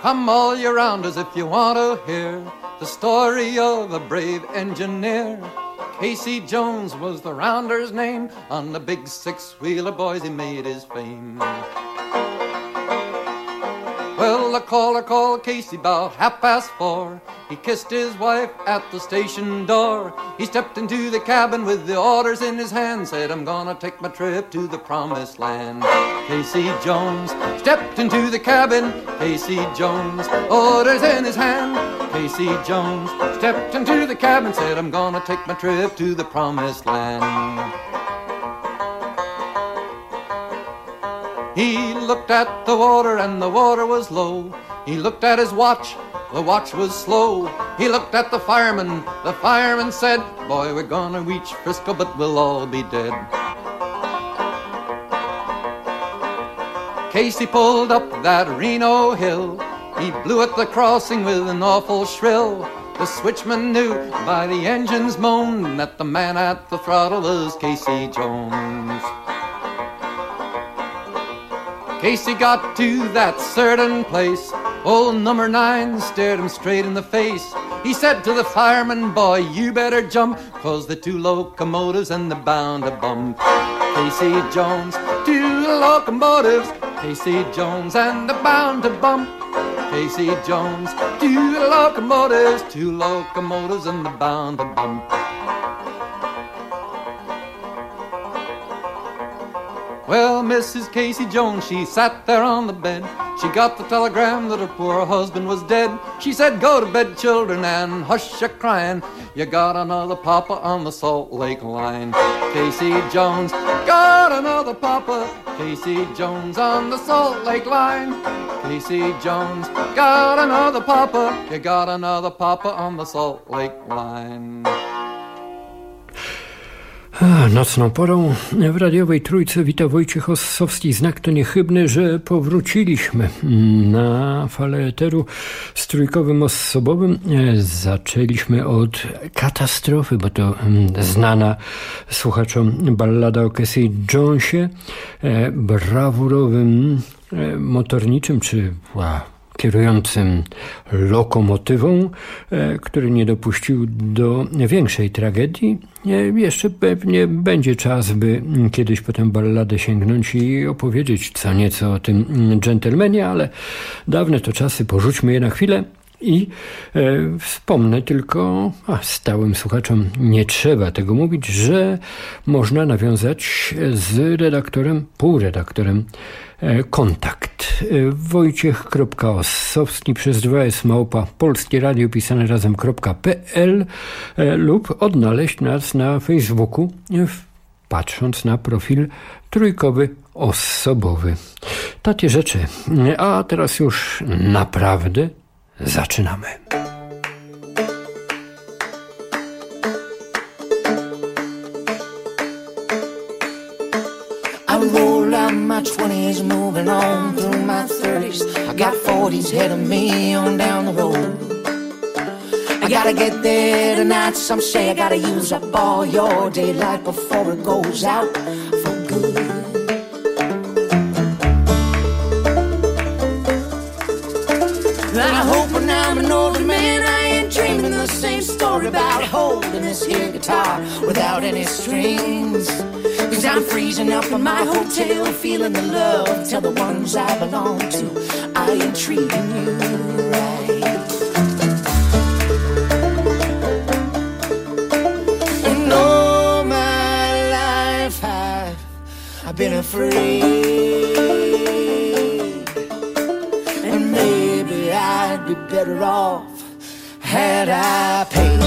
Come all year round as if you want to hear the story of a brave engineer. Casey Jones was the rounder's name. On the big six-wheeler, boys, he made his fame. Well, the caller called Casey about 4:30. He kissed his wife at the station door. He stepped into the cabin with the orders in his hand, said, I'm gonna take my trip to the promised land. Casey Jones stepped into the cabin. Casey Jones, orders in his hand. Casey Jones stepped into the cabin, said, I'm gonna take my trip to the promised land. He looked at the water and the water was low. He looked at his watch, the watch was slow. He looked at the fireman said, boy, we're gonna reach Frisco, but we'll all be dead. Casey pulled up that Reno hill. He blew at the crossing with an awful shrill. The switchman knew by the engine's moan that the man at the throttle was Casey Jones. Casey got to that certain place. Old number 9 stared him straight in the face. He said to the fireman, boy, you better jump, 'cause the 2 locomotives and they're bound to bump. Casey Jones, 2 locomotives, Casey Jones and they're bound to bump. Casey Jones, 2 locomotives, 2 locomotives and they're bound to bump. Well, Mrs. Casey Jones, she sat there on the bed. She got the telegram that her poor husband was dead. She said, go to bed, children, and hush your crying. You got another papa on the Salt Lake line. Casey Jones got another papa. Casey Jones on the Salt Lake line. Casey Jones got another papa. You got another papa on the Salt Lake line. Nocną porą w radiowej trójce wita Wojciech Ossowski. Znak to niechybny, że powróciliśmy na falę eteru z trójkowym osobowym. Zaczęliśmy od katastrofy, bo to znana słuchaczom ballada o Casey Jonesie, brawurowym motorniczym czy kierującym lokomotywą, który nie dopuścił do większej tragedii. Jeszcze pewnie będzie czas, by kiedyś po tę balladę sięgnąć i opowiedzieć co nieco o tym dżentelmenie, ale dawne to czasy, porzućmy je na chwilę. I wspomnę tylko, stałym słuchaczom nie trzeba tego mówić, że można nawiązać z redaktorem, półredaktorem kontakt. Wojciech.Ossowski przez 2s @polskieradio pisane razem.pl lub odnaleźć nas na Facebooku, patrząc na profil trójkowy osobowy. Takie rzeczy. A teraz już naprawdę zaczynamy. I rolled out my 20s, moving on through my 30s. I got 40s ahead of me on down the road. I gotta get there tonight, some say I gotta use up all your daylight before it goes out for good. I hope when I'm an older man I ain't dreaming the same story about holding this here guitar without any strings. 'Cause I'm freezing up in my hotel, feeling the love, tell the ones I belong to I ain't treating you right. And all my life I've been afraid, and maybe I'd be better off had I paid.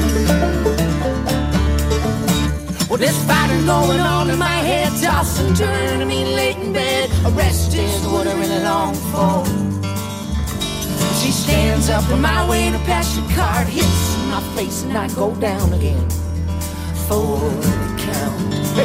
Well, there's fighting going on in my head, toss and turn, I mean late in bed. A rest is what I really long for. She stands up on my way and a passion card hits my face and I go down again for the count. Hey.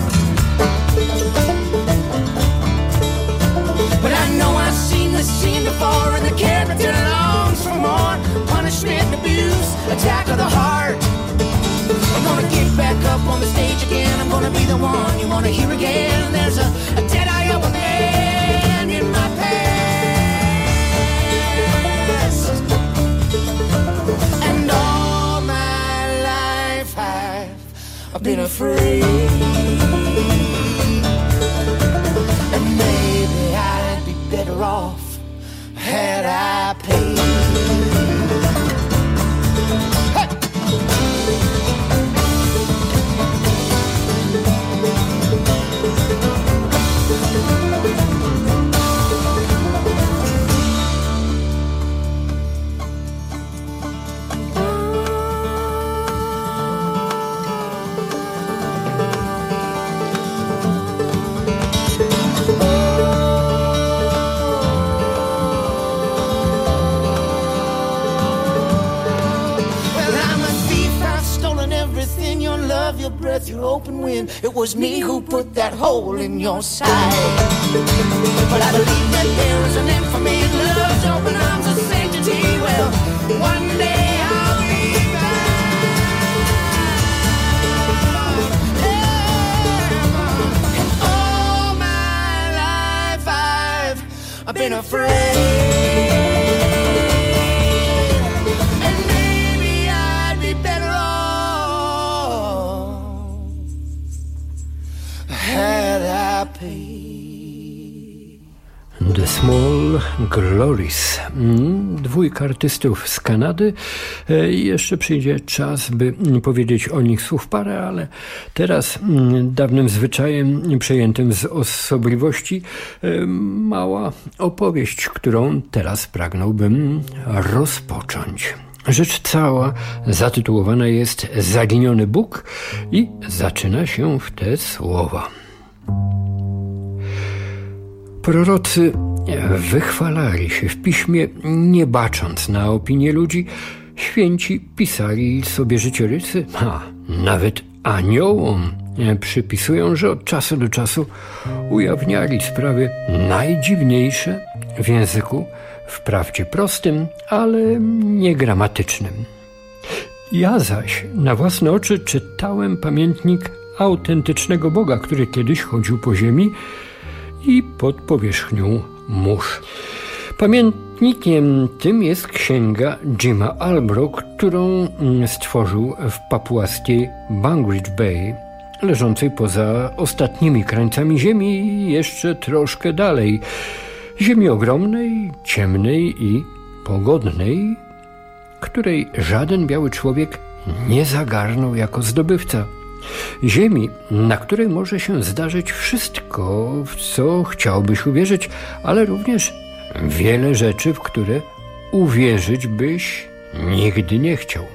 But I know I've seen this scene before, and the character longs for more. Punishment, abuse, attack of the heart. I'm gonna get back up on the stage again. I'm gonna be the one you wanna hear again. There's a dead eye of a man in my past. I've been afraid. And maybe I'd be better off had I paid. Your breath, your open wind. It was me who put that hole in your side. But I believe that there is an infamy in love's open arms of sanctity. Well, one day I'll be back. And all my life I've been afraid. The Small Glories. Dwójka artystów z Kanady. Jeszcze przyjdzie czas, by powiedzieć o nich słów parę, ale teraz dawnym zwyczajem przejętym z osobliwości mała opowieść, którą teraz pragnąłbym rozpocząć. Rzecz cała zatytułowana jest Zaginiony Bóg i zaczyna się w te słowa. Prorocy wychwalali się w piśmie, nie bacząc na opinie ludzi. Święci pisali sobie życiorysy, a nawet aniołom przypisują, że od czasu do czasu ujawniali sprawy najdziwniejsze w języku wprawdzie prostym, ale niegramatycznym. Ja zaś na własne oczy czytałem pamiętnik autentycznego Boga, który kiedyś chodził po ziemi i pod powierzchnią mórz. Pamiętnikiem tym jest księga Jima Albro, którą stworzył w papuaskiej Bangridge Bay, leżącej poza ostatnimi krańcami Ziemi i jeszcze troszkę dalej. Ziemi ogromnej, ciemnej i pogodnej, której żaden biały człowiek nie zagarnął jako zdobywca. Ziemi, na której może się zdarzyć wszystko, w co chciałbyś uwierzyć, ale również wiele rzeczy, w które uwierzyć byś nigdy nie chciał.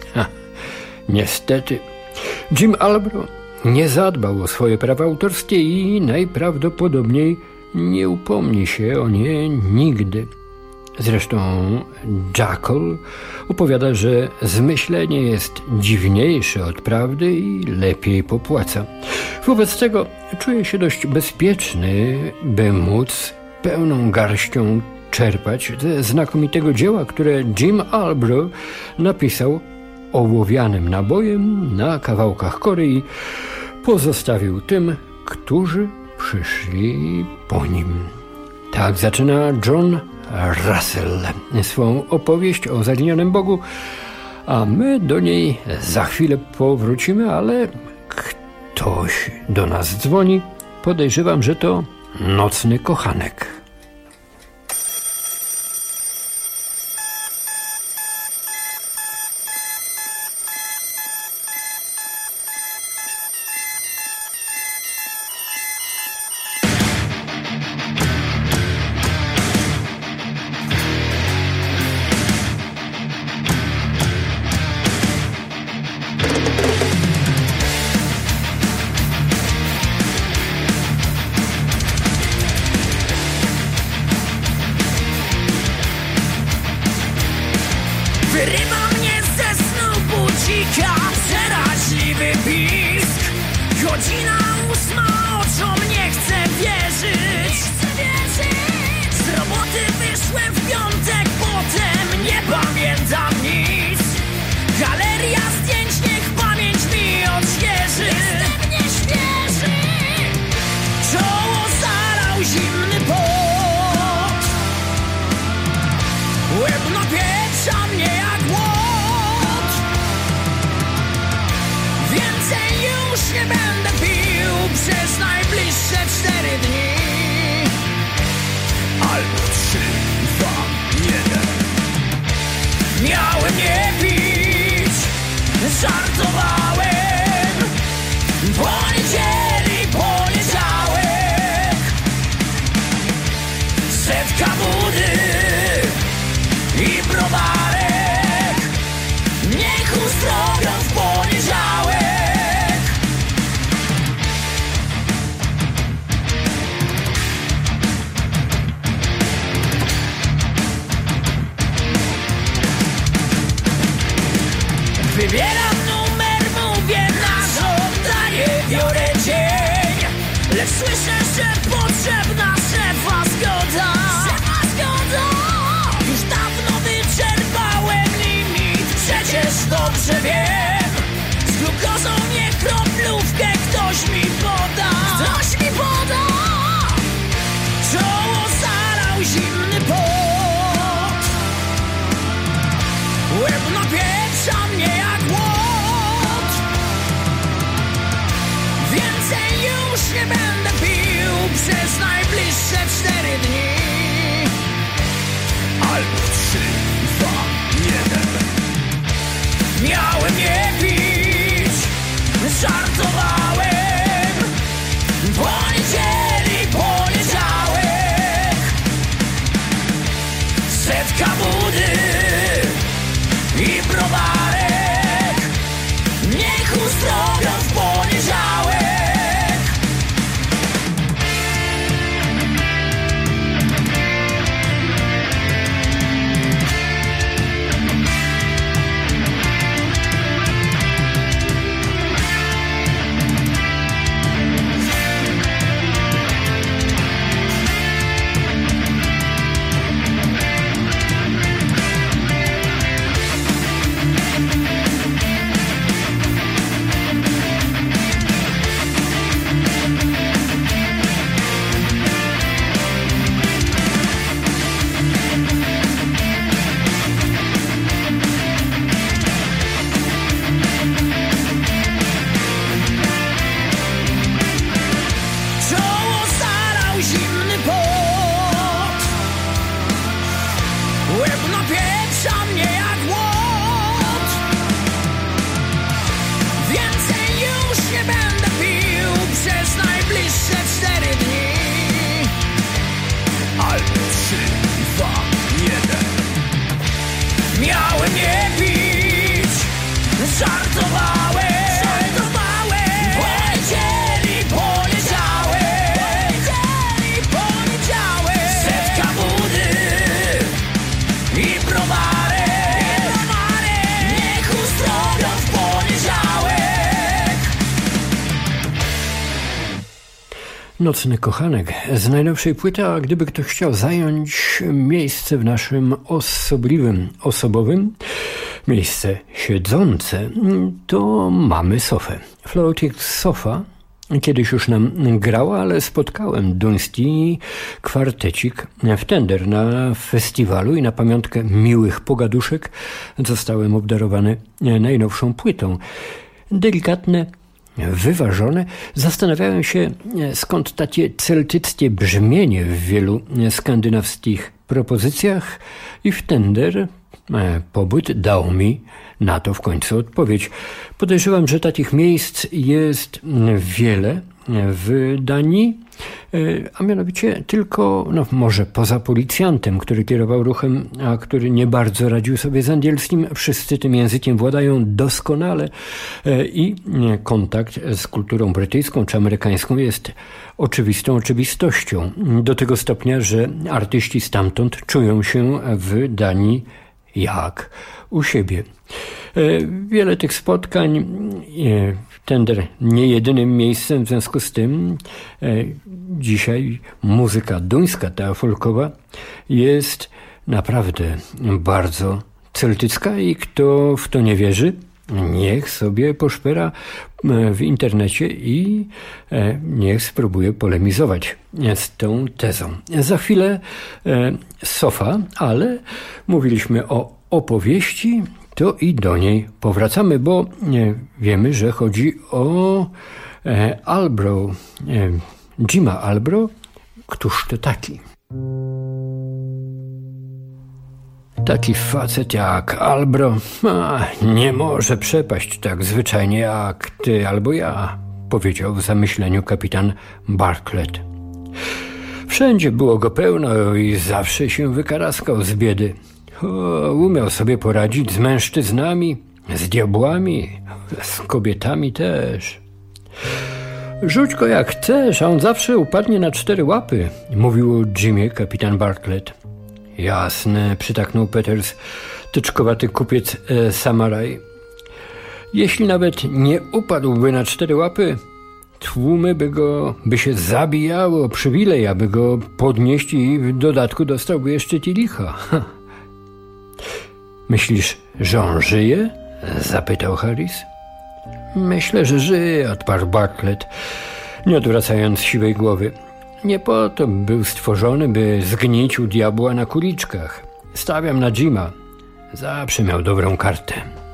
Niestety, Jim Albro nie zadbał o swoje prawa autorskie i najprawdopodobniej nie upomni się o nie nigdy. Zresztą Jackal opowiada, że zmyślenie jest dziwniejsze od prawdy i lepiej popłaca. Wobec tego czuję się dość bezpieczny, by móc pełną garścią czerpać ze znakomitego dzieła, które Jim Albro napisał ołowianym nabojem na kawałkach kory i pozostawił tym, którzy przyszli po nim. Tak zaczyna John Russell swą opowieść o zaginionym Bogu, a my do niej za chwilę powrócimy, ale ktoś do nas dzwoni. Podejrzewam, że to nocny kochanek. Wyrywa mnie ze snu budzika przeraźliwy pisk. Godzina 8, oczom nie chcę wierzyć. Z roboty wyszłem w piątek, potem nie pamiętam nic. Galeria zdjęć, niech pamięć mi odświeży. Jestem nieświeży. Czoło zalał zimny pot. Łeb napieprza mnie jak łot. Więcej już Żartowałem. Poniedzieli, poniedziałek, setka wody i browarek. Niech uzdrowią w poniedziałek. Wybieram numer, mówię na żądanie, biorę dzień. Lecz słyszę, że potrzebna szefa zgoda. Już dawno wyczerpałem limit, przecież dobrze wiem. Z glukozą niech kroplówkę ktoś mi poda. Czoło zalał zimny pot. Łeb napieprza mnie jak łot. Więcej już nie będę pił przez najbliższe 4 dni. Albo 3, 2, 1. Miałem nie pić, żartowałem. Poniedzieli, poniedziałek, setka wody i browarek. Niech uzdrowią w poniedziałek. Czoło zalał zimny pot. Łeb napieprza mnie jak łot. Więcej już nie będę pił przez najbliższe 4 dni. Albo 3, 2, 1. Miałem nie pić, żartowałem. Poniedzieli, poniedziałek, setka wody i browarek. Niech uzdrowią w poniedziałek. Nocny kochanek z najnowszej płyty, a gdyby ktoś chciał zająć miejsce w naszym osobowym, miejsce siedzące, to mamy Sofę. Floating Sofa kiedyś już nam grała, ale spotkałem duński kwartecik w Tender na festiwalu i na pamiątkę miłych pogaduszek zostałem obdarowany najnowszą płytą. Delikatne, wyważone. Zastanawiałem się, skąd takie celtyckie brzmienie w wielu skandynawskich propozycjach i w Tender pobyt dał mi na to w końcu odpowiedź. Podejrzewam, że takich miejsc jest wiele w Danii, a mianowicie tylko, może poza policjantem, który kierował ruchem, a który nie bardzo radził sobie z angielskim. Wszyscy tym językiem władają doskonale i kontakt z kulturą brytyjską czy amerykańską jest oczywistą oczywistością. Do tego stopnia, że artyści stamtąd czują się w Danii jak u siebie. Wiele tych spotkań, Tender nie jedynym miejscem, w związku z tym dzisiaj muzyka duńska, ta folkowa jest naprawdę bardzo celtycka i kto w to nie wierzy, niech sobie poszpera w internecie i niech spróbuje polemizować z tą tezą. Za chwilę Sofa, ale mówiliśmy o opowieści, to i do niej powracamy, bo wiemy, że chodzi o Albro, Jima Albro. Któż to taki? Taki facet jak Albro nie może przepaść tak zwyczajnie jak ty albo ja, powiedział w zamyśleniu kapitan Bartlett. Wszędzie było go pełno i zawsze się wykaraskał z biedy. Umiał sobie poradzić z mężczyznami, z diabłami, z kobietami też. Rzuć go jak chcesz, a on zawsze upadnie na 4 łapy, mówił Jimie kapitan Bartlett. Jasne, przytaknął Peters, tyczkowaty kupiec Samaraj. Jeśli nawet nie upadłby na 4 łapy, tłumy by się zabijało, przywilej, aby go podnieść i w dodatku dostałby jeszcze licha. Myślisz, że on żyje? Zapytał Harris. Myślę, że żyje, odparł Bartlett, nie odwracając siwej głowy. Nie po to był stworzony, by zgnić u diabła na kuliczkach. Stawiam na Jima. Zawsze miał dobrą kartę.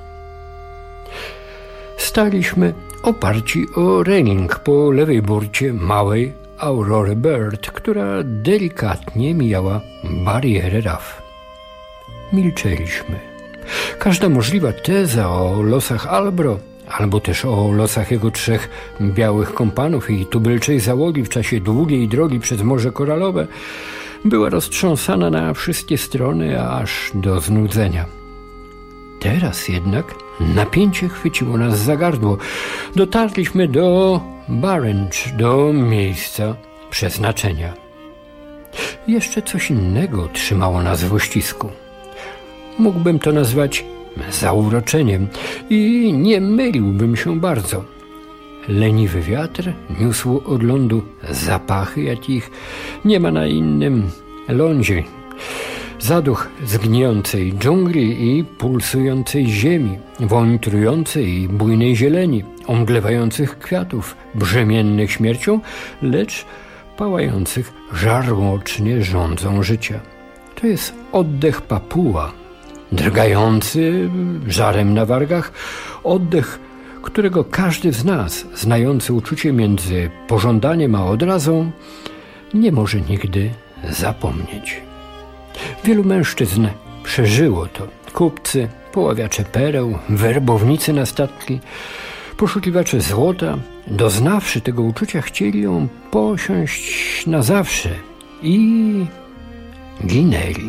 Staliśmy oparci o reling po lewej burcie małej Aurory Bird, która delikatnie mijała barierę raf. Milczeliśmy. Każda możliwa teza o losach Albro, albo też o losach jego 3 białych kompanów i tubylczej załogi w czasie długiej drogi przez Morze Koralowe, była roztrząsana na wszystkie strony, aż do znudzenia. Teraz jednak napięcie chwyciło nas za gardło. Dotarliśmy do Barrange, do miejsca przeznaczenia. Jeszcze coś innego trzymało nas w uścisku. Mógłbym to nazwać zauroczeniem i nie myliłbym się bardzo. Leniwy wiatr niósł od lądu zapachy, jakich nie ma na innym lądzie. Zaduch zgnijącej dżungli i pulsującej ziemi, woń trującej i bujnej zieleni, omdlewających kwiatów, brzemiennych śmiercią, lecz pałających żarłocznie żądzą życia. To jest oddech Papua, drgający żarem na wargach, oddech, którego każdy z nas, znający uczucie między pożądaniem a odrazą, nie może nigdy zapomnieć. Wielu mężczyzn przeżyło to. Kupcy, poławiacze pereł, werbownicy na statki, poszukiwacze złota, doznawszy tego uczucia, chcieli ją posiąść na zawsze i ginęli.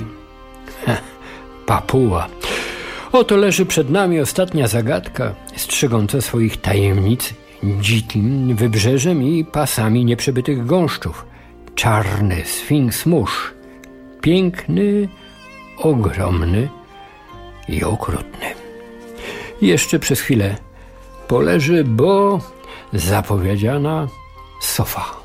Papua. Oto leży przed nami ostatnia zagadka, strzegąca swoich tajemnic dzikim wybrzeżem i pasami nieprzebytych gąszczów. Czarny sfinks mórz. Piękny, ogromny i okrutny. Jeszcze przez chwilę poleży, bo zapowiedziana sofa.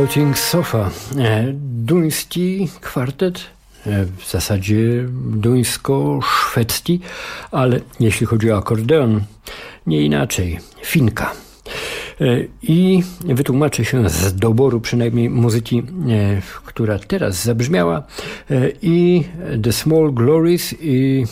Floating Sofa. Duński kwartet, w zasadzie duńsko-szwedzki, ale jeśli chodzi o akordeon, nie inaczej, finka. I wytłumaczę się z doboru przynajmniej muzyki, która teraz zabrzmiała, i The Small Glories i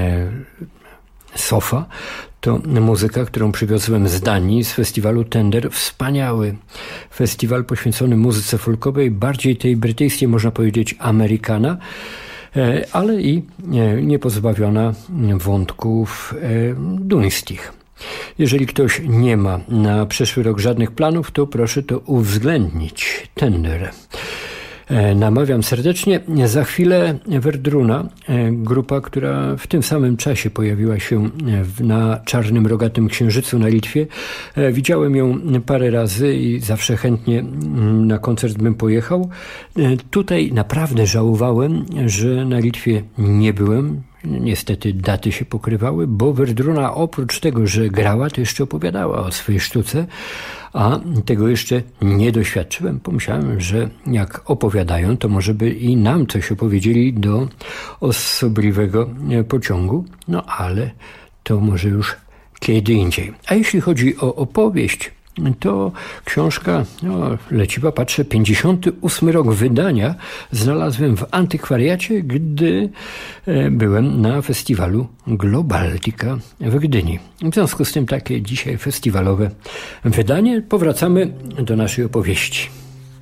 Sofa to muzyka, którą przywiozłem z Danii, z festiwalu Tender. Wspaniały festiwal poświęcony muzyce folkowej, bardziej tej brytyjskiej, można powiedzieć, Amerykana, ale i niepozbawiona wątków duńskich. Jeżeli ktoś nie ma na przyszły rok żadnych planów, to proszę to uwzględnić. Tender. Namawiam serdecznie. Za chwilę Verdruna, grupa, która w tym samym czasie pojawiła się na Czarnym Rogatym Księżycu na Litwie. Widziałem ją parę razy i zawsze chętnie na koncert bym pojechał. Tutaj naprawdę żałowałem, że na Litwie nie byłem. Niestety daty się pokrywały, bo Verdruna oprócz tego, że grała, to jeszcze opowiadała o swojej sztuce, a tego jeszcze nie doświadczyłem. Pomyślałem, że jak opowiadają, to może by i nam coś opowiedzieli do osobliwego pociągu, no ale to może już kiedy indziej. A jeśli chodzi o opowieść, to książka, leciwa, patrzę, 58 rok wydania znalazłem w antykwariacie, gdy byłem na festiwalu Globaltica w Gdyni. W związku z tym takie dzisiaj festiwalowe wydanie. Powracamy do naszej opowieści.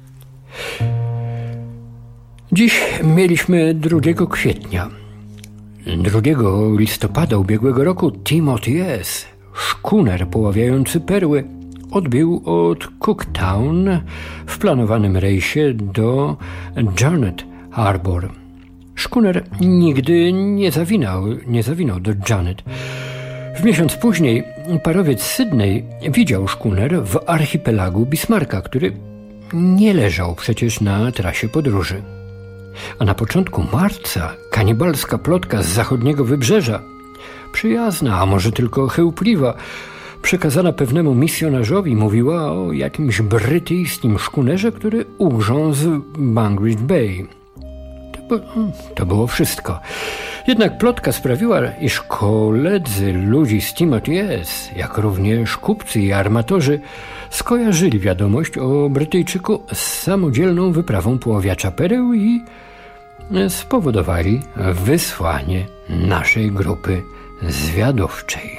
Dziś mieliśmy 2 kwietnia. 2 listopada ubiegłego roku Timothy S., szkuner poławiający perły, odbił od Cooktown w planowanym rejsie do Janet Harbor. Szkuner nigdy nie zawinął do Janet. W miesiąc później parowiec Sydney widział szkuner w archipelagu Bismarcka, który nie leżał przecież na trasie podróży. A na początku marca kanibalska plotka z zachodniego wybrzeża, przyjazna, a może tylko chełpliwa, przekazana pewnemu misjonarzowi, mówiła o jakimś brytyjskim szkunerze, który ugrzązł z Bangridge Bay. To było wszystko. Jednak plotka sprawiła, iż koledzy ludzi z Timothy S., jak również kupcy i armatorzy, skojarzyli wiadomość o Brytyjczyku z samodzielną wyprawą poławiacza pereł i spowodowali wysłanie naszej grupy zwiadowczej.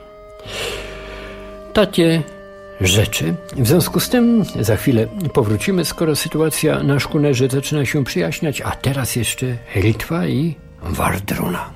Takie rzeczy. W związku z tym za chwilę powrócimy, skoro sytuacja na szkunerze zaczyna się przyjaśniać, a teraz jeszcze Litwa i Verdruna.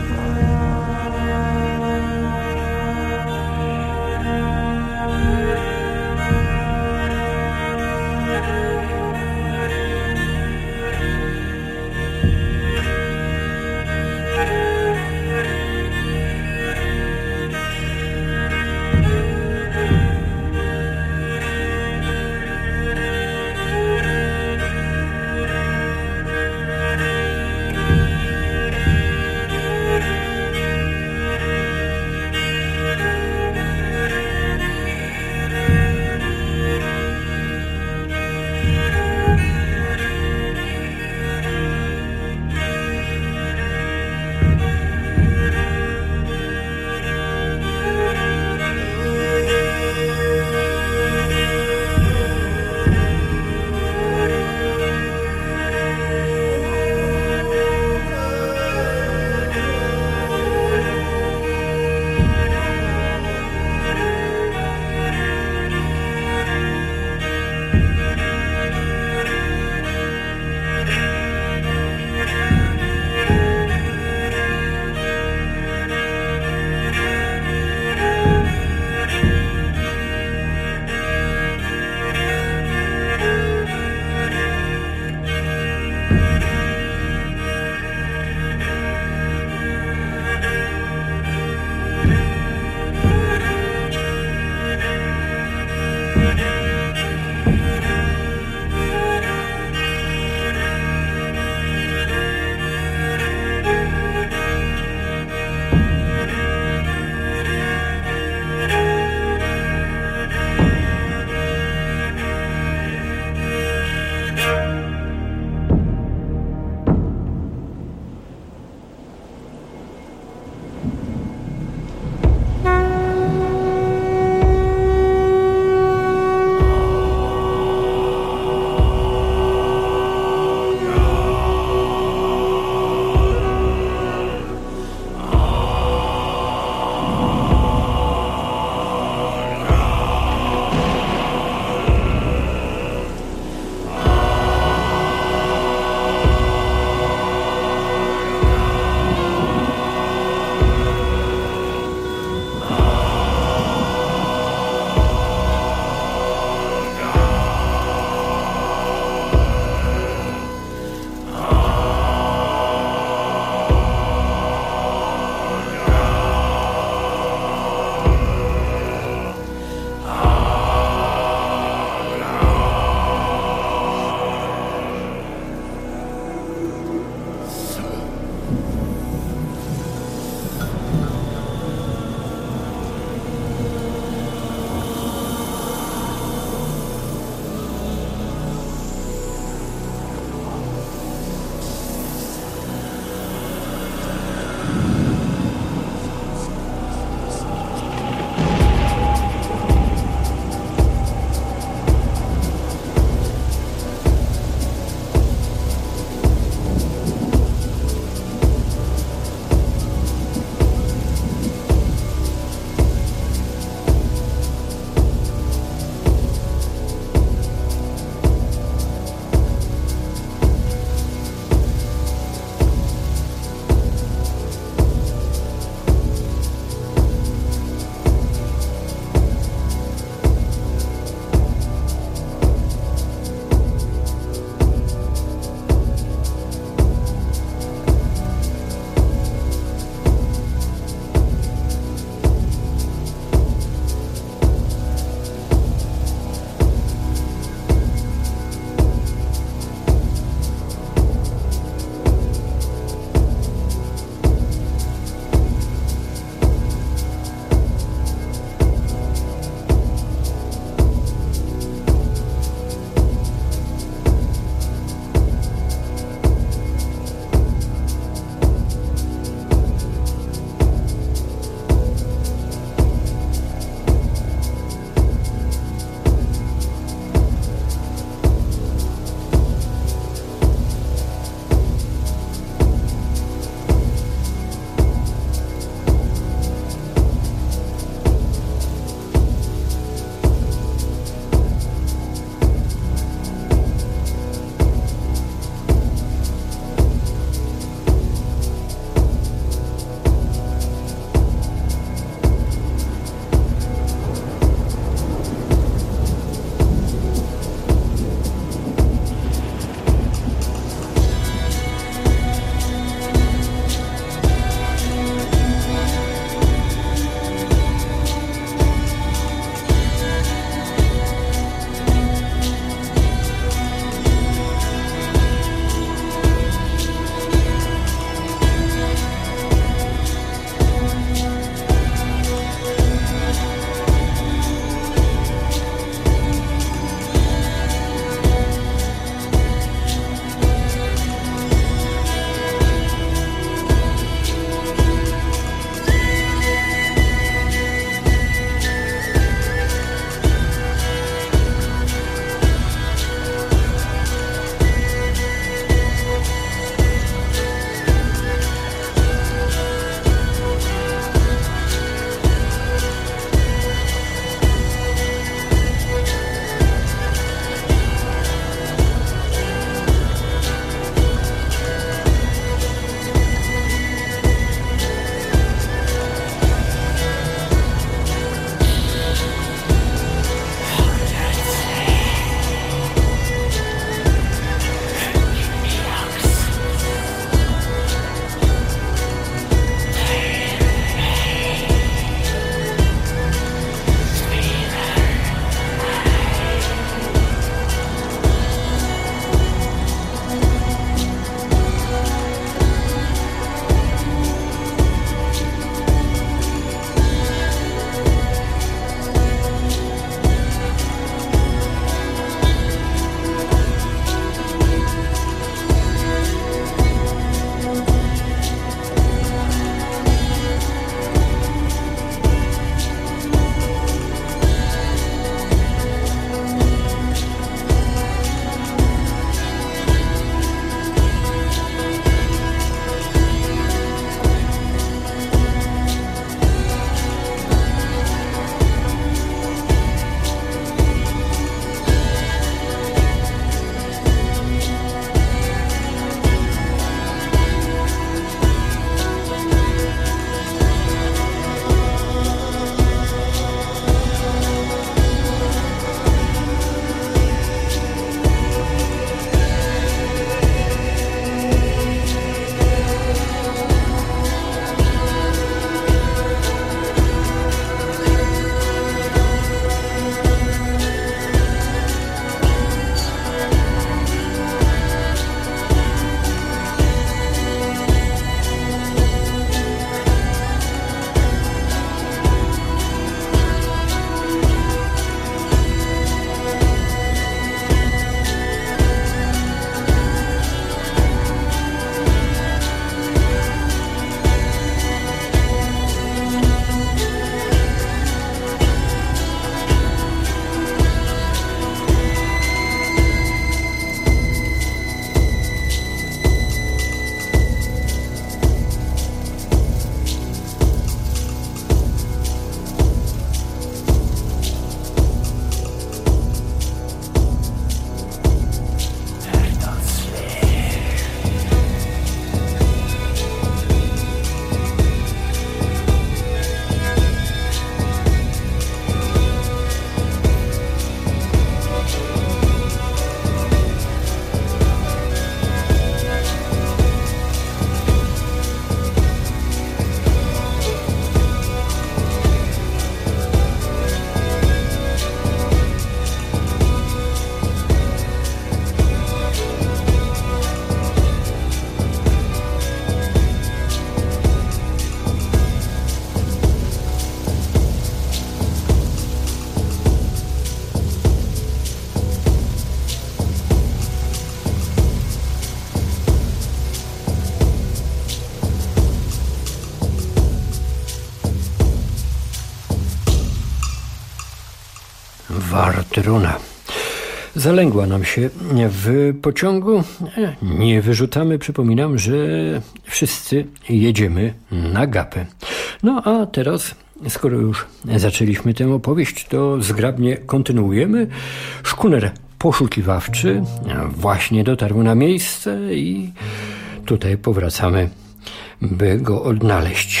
Wartruna. Zalęgła nam się w pociągu. Nie wyrzucamy, przypominam, że wszyscy jedziemy na Gapę. No a teraz, skoro już zaczęliśmy tę opowieść, to zgrabnie kontynuujemy. Szkuner poszukiwawczy właśnie dotarł na miejsce i tutaj powracamy, by go odnaleźć.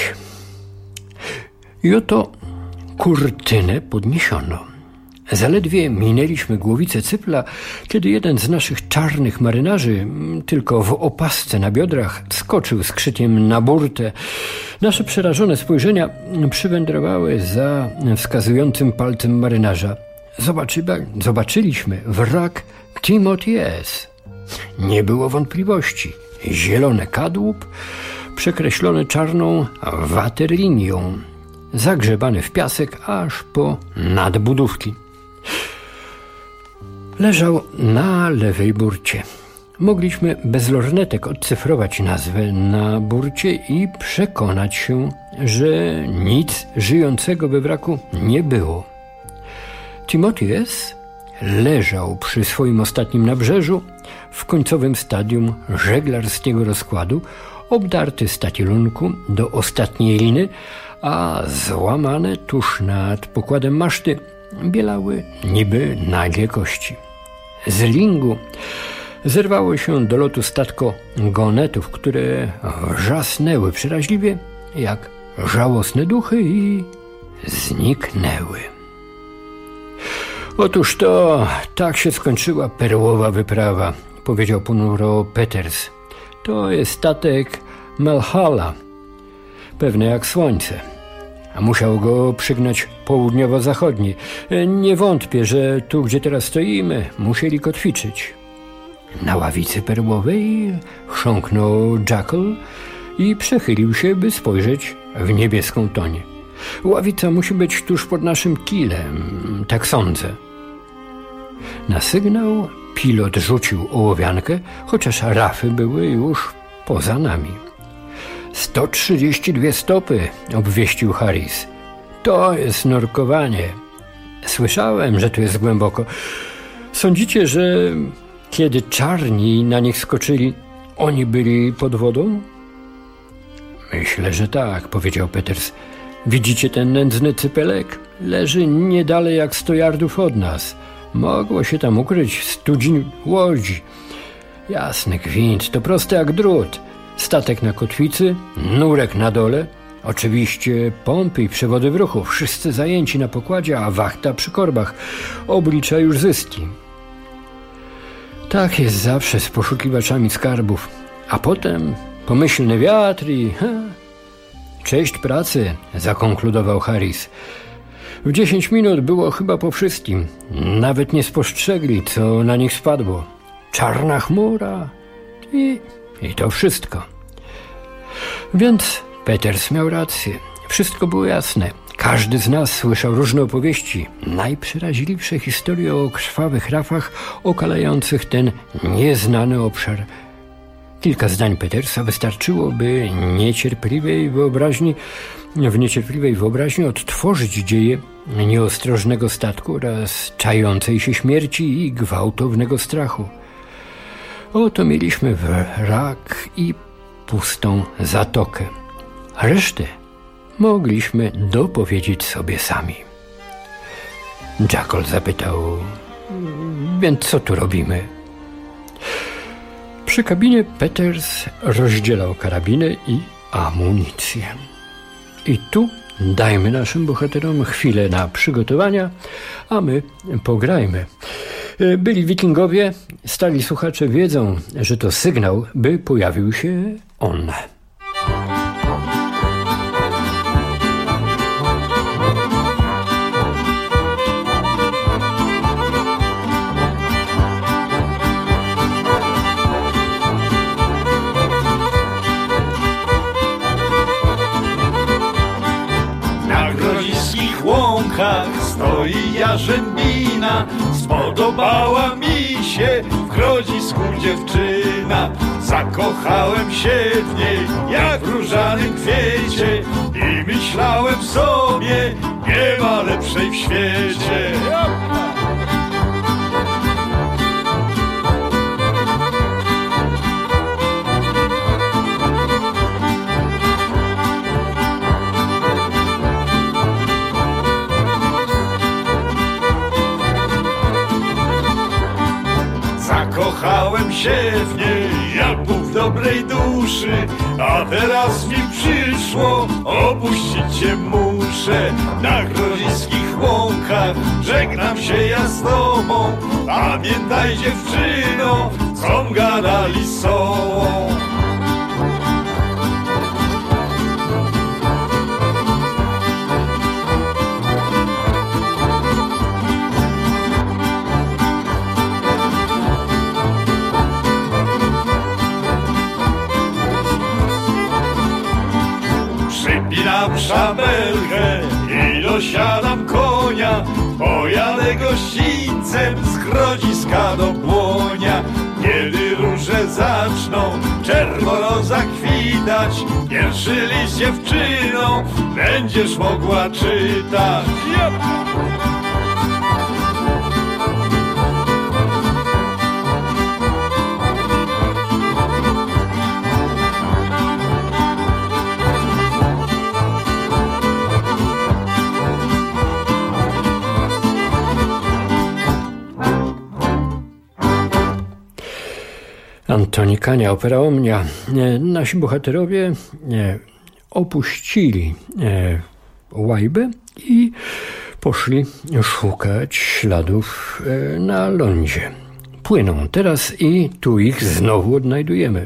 I oto kurtynę podniesiono. Zaledwie minęliśmy głowicę cypla, kiedy jeden z naszych czarnych marynarzy, tylko w opasce na biodrach, skoczył z krzykiem na burtę. Nasze przerażone spojrzenia przywędrowały za wskazującym palcem marynarza. Zobaczyliśmy wrak Timothy S. Nie było wątpliwości. Zielone kadłub, przekreślone czarną waterlinią, zagrzebany w piasek aż po nadbudówki. Leżał na lewej burcie. Mogliśmy bez lornetek odcyfrować nazwę na burcie i przekonać się, że nic żyjącego we wraku nie było. Timothy S. leżał przy swoim ostatnim nabrzeżu w końcowym stadium żeglarskiego rozkładu, obdarty z takielunku do ostatniej liny, a złamane tuż nad pokładem maszty bielały niby nagie kości. Z lingu zerwało się do lotu statko gonetów, które wrzasnęły przeraźliwie jak żałosne duchy i zniknęły. Otóż to tak się skończyła perłowa wyprawa, powiedział ponuro Peters. To jest statek Melhala, pewne jak słońce. A musiał go przygnać południowo-zachodni. Nie wątpię, że tu, gdzie teraz stoimy, musieli kotwiczyć. Na ławicy perłowej chrząknął Jackal i przechylił się, by spojrzeć w niebieską toń. Ławica musi być tuż pod naszym kilem, tak sądzę. Na sygnał pilot rzucił ołowiankę, chociaż rafy były już poza nami. 132 stopy, obwieścił Harris. To jest nurkowanie. Słyszałem, że tu jest głęboko. Sądzicie, że kiedy czarni na nich skoczyli, oni byli pod wodą? Myślę, że tak, powiedział Peters. Widzicie ten nędzny cypelek? Leży nie dalej jak 100 yardów od nas. Mogło się tam ukryć studzień łodzi. Jasny gwint, to proste jak drut. Statek na kotwicy, nurek na dole, oczywiście pompy i przewody w ruchu, wszyscy zajęci na pokładzie, a wachta przy korbach. Oblicza już zyski. Tak jest zawsze z poszukiwaczami skarbów. A potem pomyślny wiatr i... Cześć pracy, zakonkludował Harris. W 10 minut było chyba po wszystkim. Nawet nie spostrzegli, co na nich spadło. Czarna chmura i to wszystko. Więc Peters miał rację. Wszystko było jasne. Każdy z nas słyszał różne opowieści, najprzeraźliwsze historie o krwawych rafach okalających ten nieznany obszar. Kilka zdań Petersa wystarczyło, by w niecierpliwej wyobraźni odtworzyć dzieje nieostrożnego statku oraz czającej się śmierci i gwałtownego strachu. Oto mieliśmy wrak i pustą zatokę. Resztę mogliśmy dopowiedzieć sobie sami. Jackal zapytał, więc co tu robimy? Przy kabinie Peters rozdzielał karabiny i amunicję. I tu dajmy naszym bohaterom chwilę na przygotowania, a my pograjmy. Byli wikingowie, stali słuchacze wiedzą, że to sygnał, by pojawił się on. Na grodziskich łąkach stoi jarzębina. Spodobała mi się w grodzisku dziewczyna. Zakochałem się w niej jak w różanym kwiecie i myślałem sobie, nie ma lepszej w świecie. się w niej jak Bóg dobrej duszy, a teraz mi przyszło, opuścić cię muszę. Na grodziskich łąkach żegnam się ja z tobą, pamiętaj dziewczyno, com gadali sobą. Przypinam szabelkę i dosiadam konia, pojadę gościńcem z Grodziska do Błonia. Kiedy róże zaczną czerwono zakwitać, pierwszy list dziewczyną będziesz mogła czytać. Antoni Kania, opera Omnia. Nasi bohaterowie opuścili łajbę i poszli szukać śladów na lądzie. Płyną teraz i tu ich znowu odnajdujemy.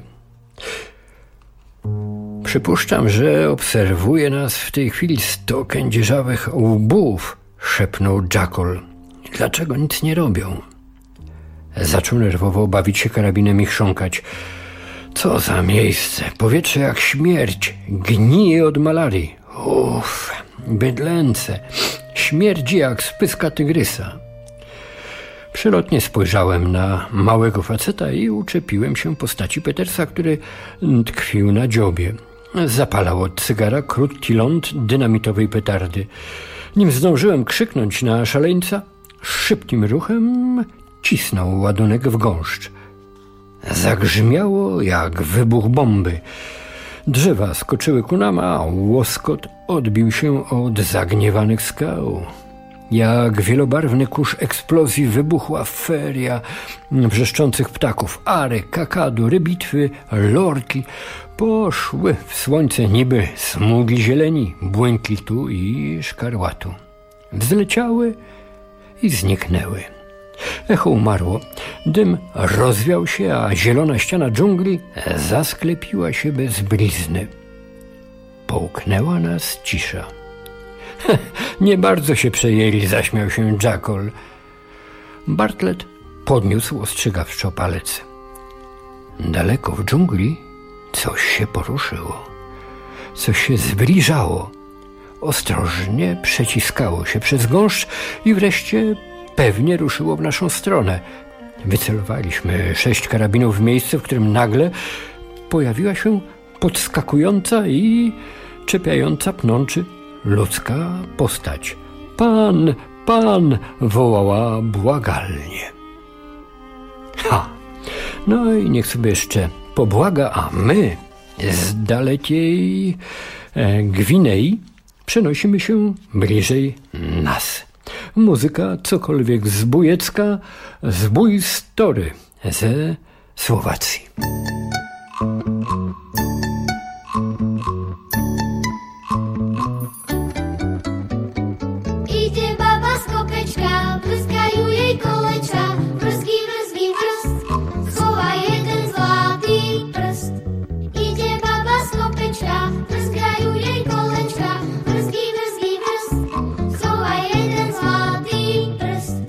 Przypuszczam, że obserwuje nas w tej chwili 100 kędzierzawych łbów, szepnął Jackal. Dlaczego nic nie robią? Zaczął nerwowo bawić się karabinem i chrząkać. Co za miejsce, powietrze jak śmierć, gnije od malarii. Uff, bydlęce, śmierdzi jak z pyska tygrysa. Przelotnie spojrzałem na małego faceta i uczepiłem się postaci Petersa, który tkwił na dziobie. Zapalał od cygara krótki ląd dynamitowej petardy. Nim zdążyłem krzyknąć na szaleńca, szybkim ruchem cisnął ładunek w gąszcz. Zagrzmiało jak wybuch bomby. Drzewa skoczyły ku nam, a łoskot odbił się od zagniewanych skał. Jak wielobarwny kurz eksplozji wybuchła feria wrzeszczących ptaków. Ary, kakadu, rybitwy, lorki poszły w słońce niby smugi zieleni, błękitu i szkarłatu. Wzleciały i zniknęły. Echo umarło, dym rozwiał się, a zielona ściana dżungli zasklepiła się bez blizny. Połknęła nas cisza. Nie bardzo się przejęli, zaśmiał się Jackal. Bartlett podniósł ostrzegawczo palec. Daleko w dżungli coś się poruszyło. Coś się zbliżało. Ostrożnie przeciskało się przez gąszcz i wreszcie pewnie ruszyło w naszą stronę. Wycelowaliśmy 6 karabinów w miejsce, w którym nagle pojawiła się podskakująca i czepiająca pnączy ludzka postać. Pan, pan, wołała błagalnie. Ha! No i niech sobie jeszcze pobłaga, a my z dalekiej Gwinei przenosimy się bliżej nas. Muzyka cokolwiek zbójecka, zbój story ze Słowacji. Idzie baba z kopeczka, bryskają jej koleczka, bryski, prst, schowa jeden złoty prst. Idzie baba z kopeczka, bryskają jej koleczka, bryski, prst, schowa jeden złoty prst.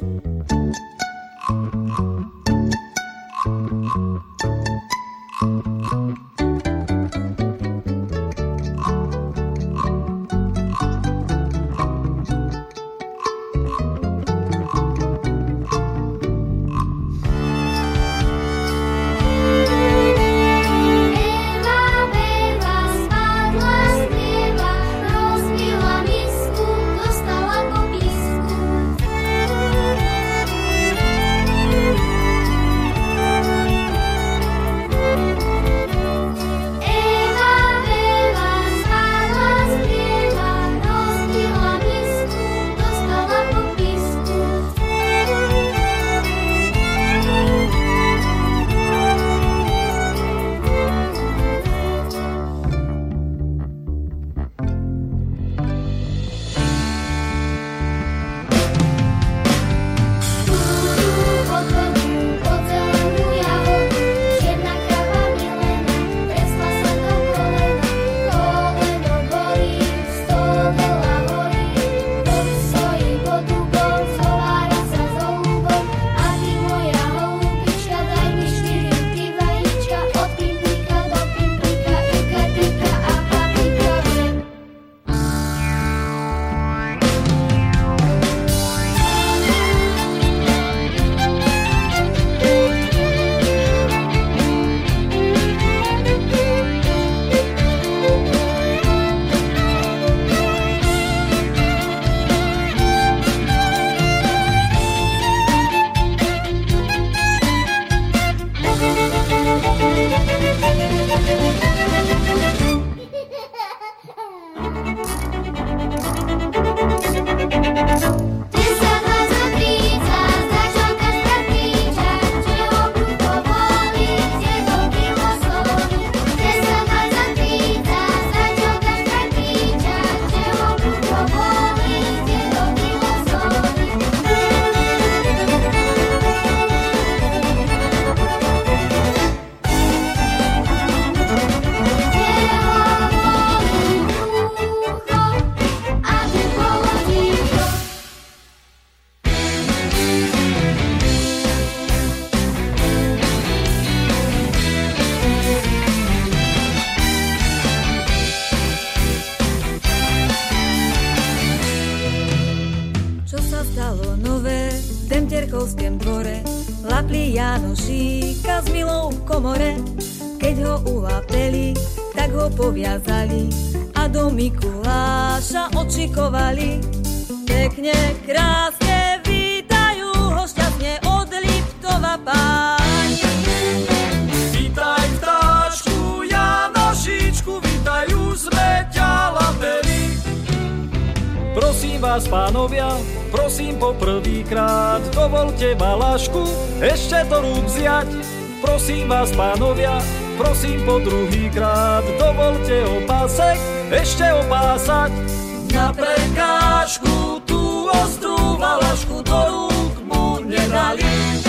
kráľovském dvore lapli Janošíka s Milou v komore. Keď ho ulápeli, tak ho poviazali a do Mikuláša odšikovali. Pekne, krásne vítajú ho šťastne od Liptova páni. Vítaj vtáčku Janošíčku, vítajú sme ťa lapeli. Prosím vás, pánovia, prosím po prvýkrát, dovolte Valašku ešte do rúk vziať. Prosím vás, pánovia, prosím po druhýkrát, dovolte opásek ešte opásať. Na prekážku tú ostrú Valašku do rúk mu nedali.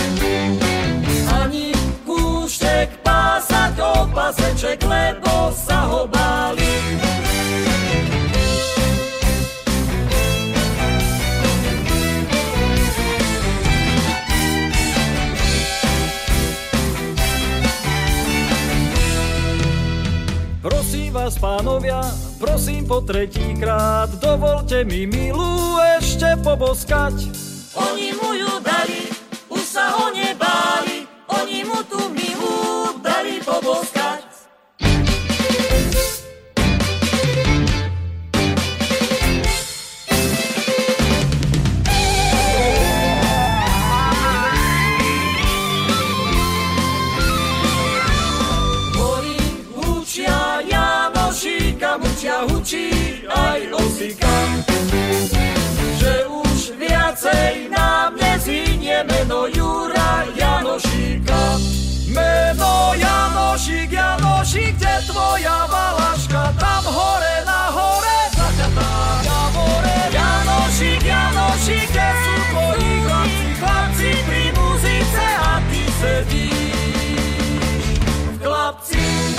Ani kúštek pásať opaseček, lebo sa ho báli. Prosím vás, pánovia, prosím po tretíkrát, dovolte mi Milu ešte poboskať. Oni mu ju dali, už sa ho nebáli, oni mu tú Milu dali poboskať. Mučia, hučí aj osika, že už viacej nám nezhynie meno Jura Janošíka. Meno Janošík, Janošík, kde tvoja Valaška? Tam hore na hore, zakatá javore. Janošík, Janošík, kde sú tvoji chlapci, chlapci pri muzice a ty sedíš v klapci.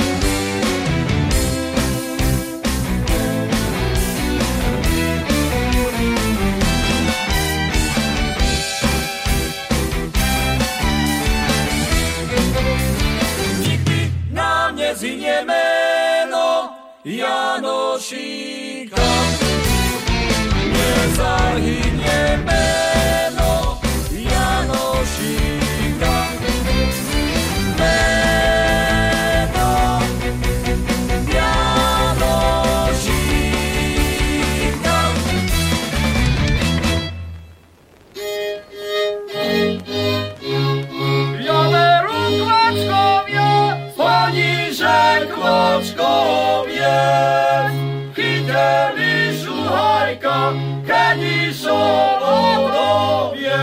Zhynie meno Janošíka, nezahynie meno Janošíka. Meno Janošíka. Ja veru kvačkovia, ponižek vočkovie, chyteli šuhajka, keď išol obdobie.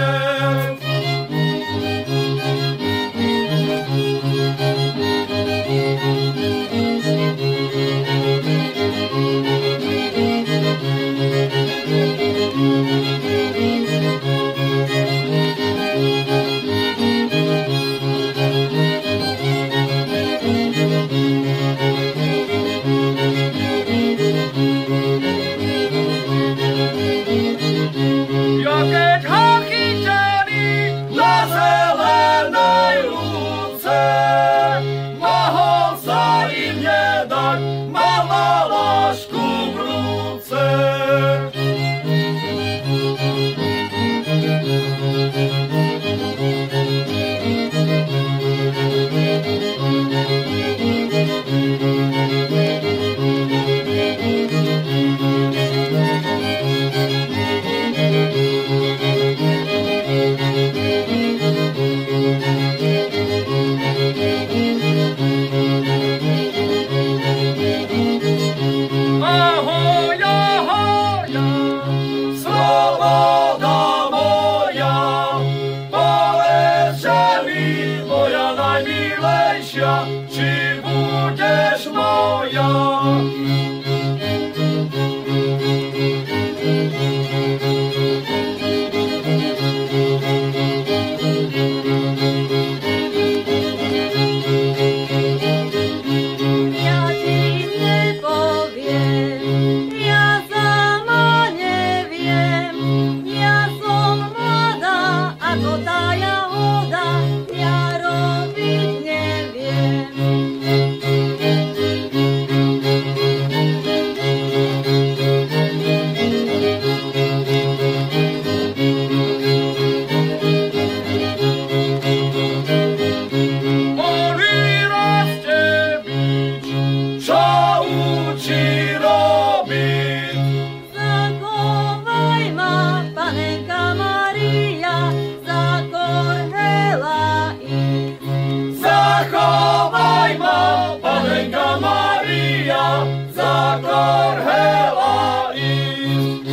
za Karhela iść.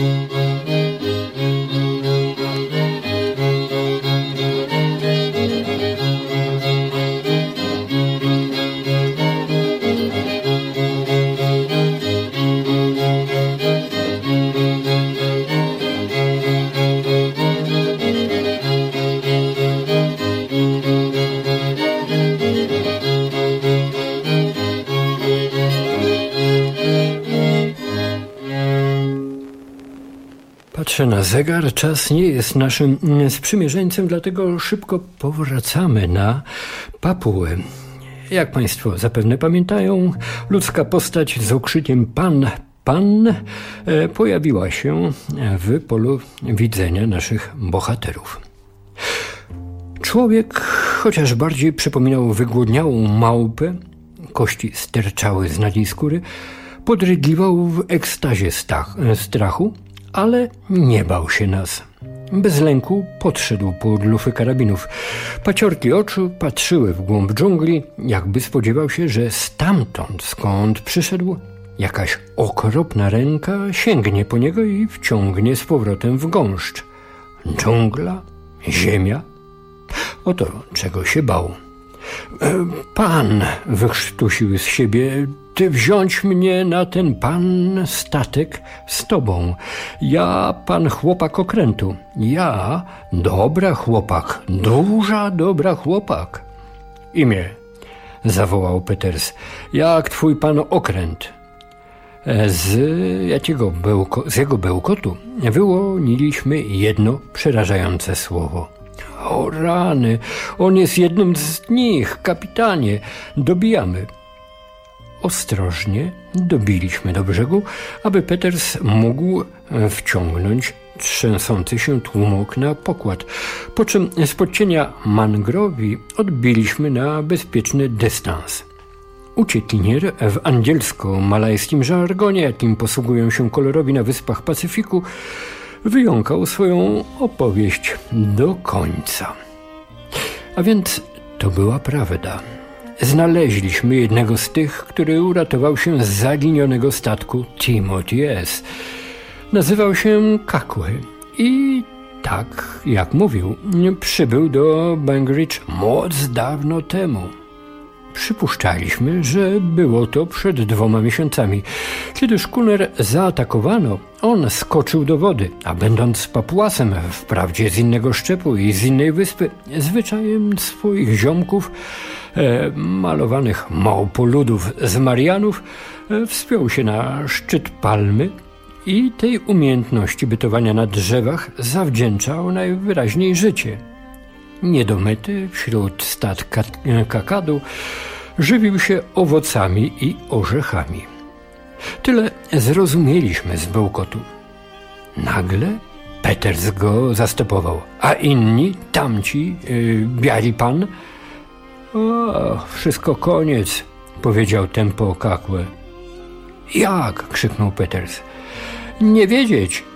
Patrzę na zegar, czas nie jest naszym sprzymierzeńcem, dlatego szybko powracamy na Papułę. Jak Państwo zapewne pamiętają, ludzka postać z okrzykiem pan pojawiła się w polu widzenia naszych bohaterów. Człowiek, chociaż bardziej przypominał wygłodniałą małpę, kości sterczały z nadziei skóry, podrydliwał w ekstazie strachu, ale nie bał się nas. Bez lęku podszedł pod lufy karabinów. Paciorki oczu patrzyły w głąb dżungli, jakby spodziewał się, że stamtąd, skąd przyszedł, jakaś okropna ręka sięgnie po niego i wciągnie z powrotem w gąszcz. Dżungla, ziemia. Oto czego się bał. Pan, wykrztusił z siebie, ty wziąć mnie na ten pan statek z tobą. Ja pan chłopak okrętu. Ja dobra chłopak, duża dobra chłopak. Imię, zawołał Peters. Jak twój pan okręt. Z jego bełkotu wyłoniliśmy jedno przerażające słowo. O rany, on jest jednym z nich, kapitanie. Dobijamy. Ostrożnie dobiliśmy do brzegu, aby Peters mógł wciągnąć trzęsący się tłumok na pokład, po czym spod cienia mangrowi odbiliśmy na bezpieczny dystans. Uciekinier w angielsko-malajskim żargonie, jakim posługują się kolorowi na wyspach Pacyfiku, wyjąkał swoją opowieść do końca. A więc to była prawda. Znaleźliśmy jednego z tych, który uratował się z zaginionego statku Timothy S. Nazywał się Kakły i tak, jak mówił, przybył do Bainbridge moc dawno temu. Przypuszczaliśmy, że było to przed 2 miesiącami. Kiedy szkuner zaatakowano, on skoczył do wody, a będąc Papuasem, wprawdzie z innego szczepu i z innej wyspy, zwyczajem swoich ziomków, malowanych małpoludów z Marianów, wspiął się na szczyt palmy i tej umiejętności bytowania na drzewach zawdzięczał najwyraźniej życie. Niedomyty wśród stad kakadu żywił się owocami i orzechami. Tyle zrozumieliśmy z bełkotu. Nagle Peters go zastopował, a inni, tamci, biali pan. O, wszystko koniec, powiedział tempo Kakłe. Jak? Krzyknął Peters. Nie wiedzieć,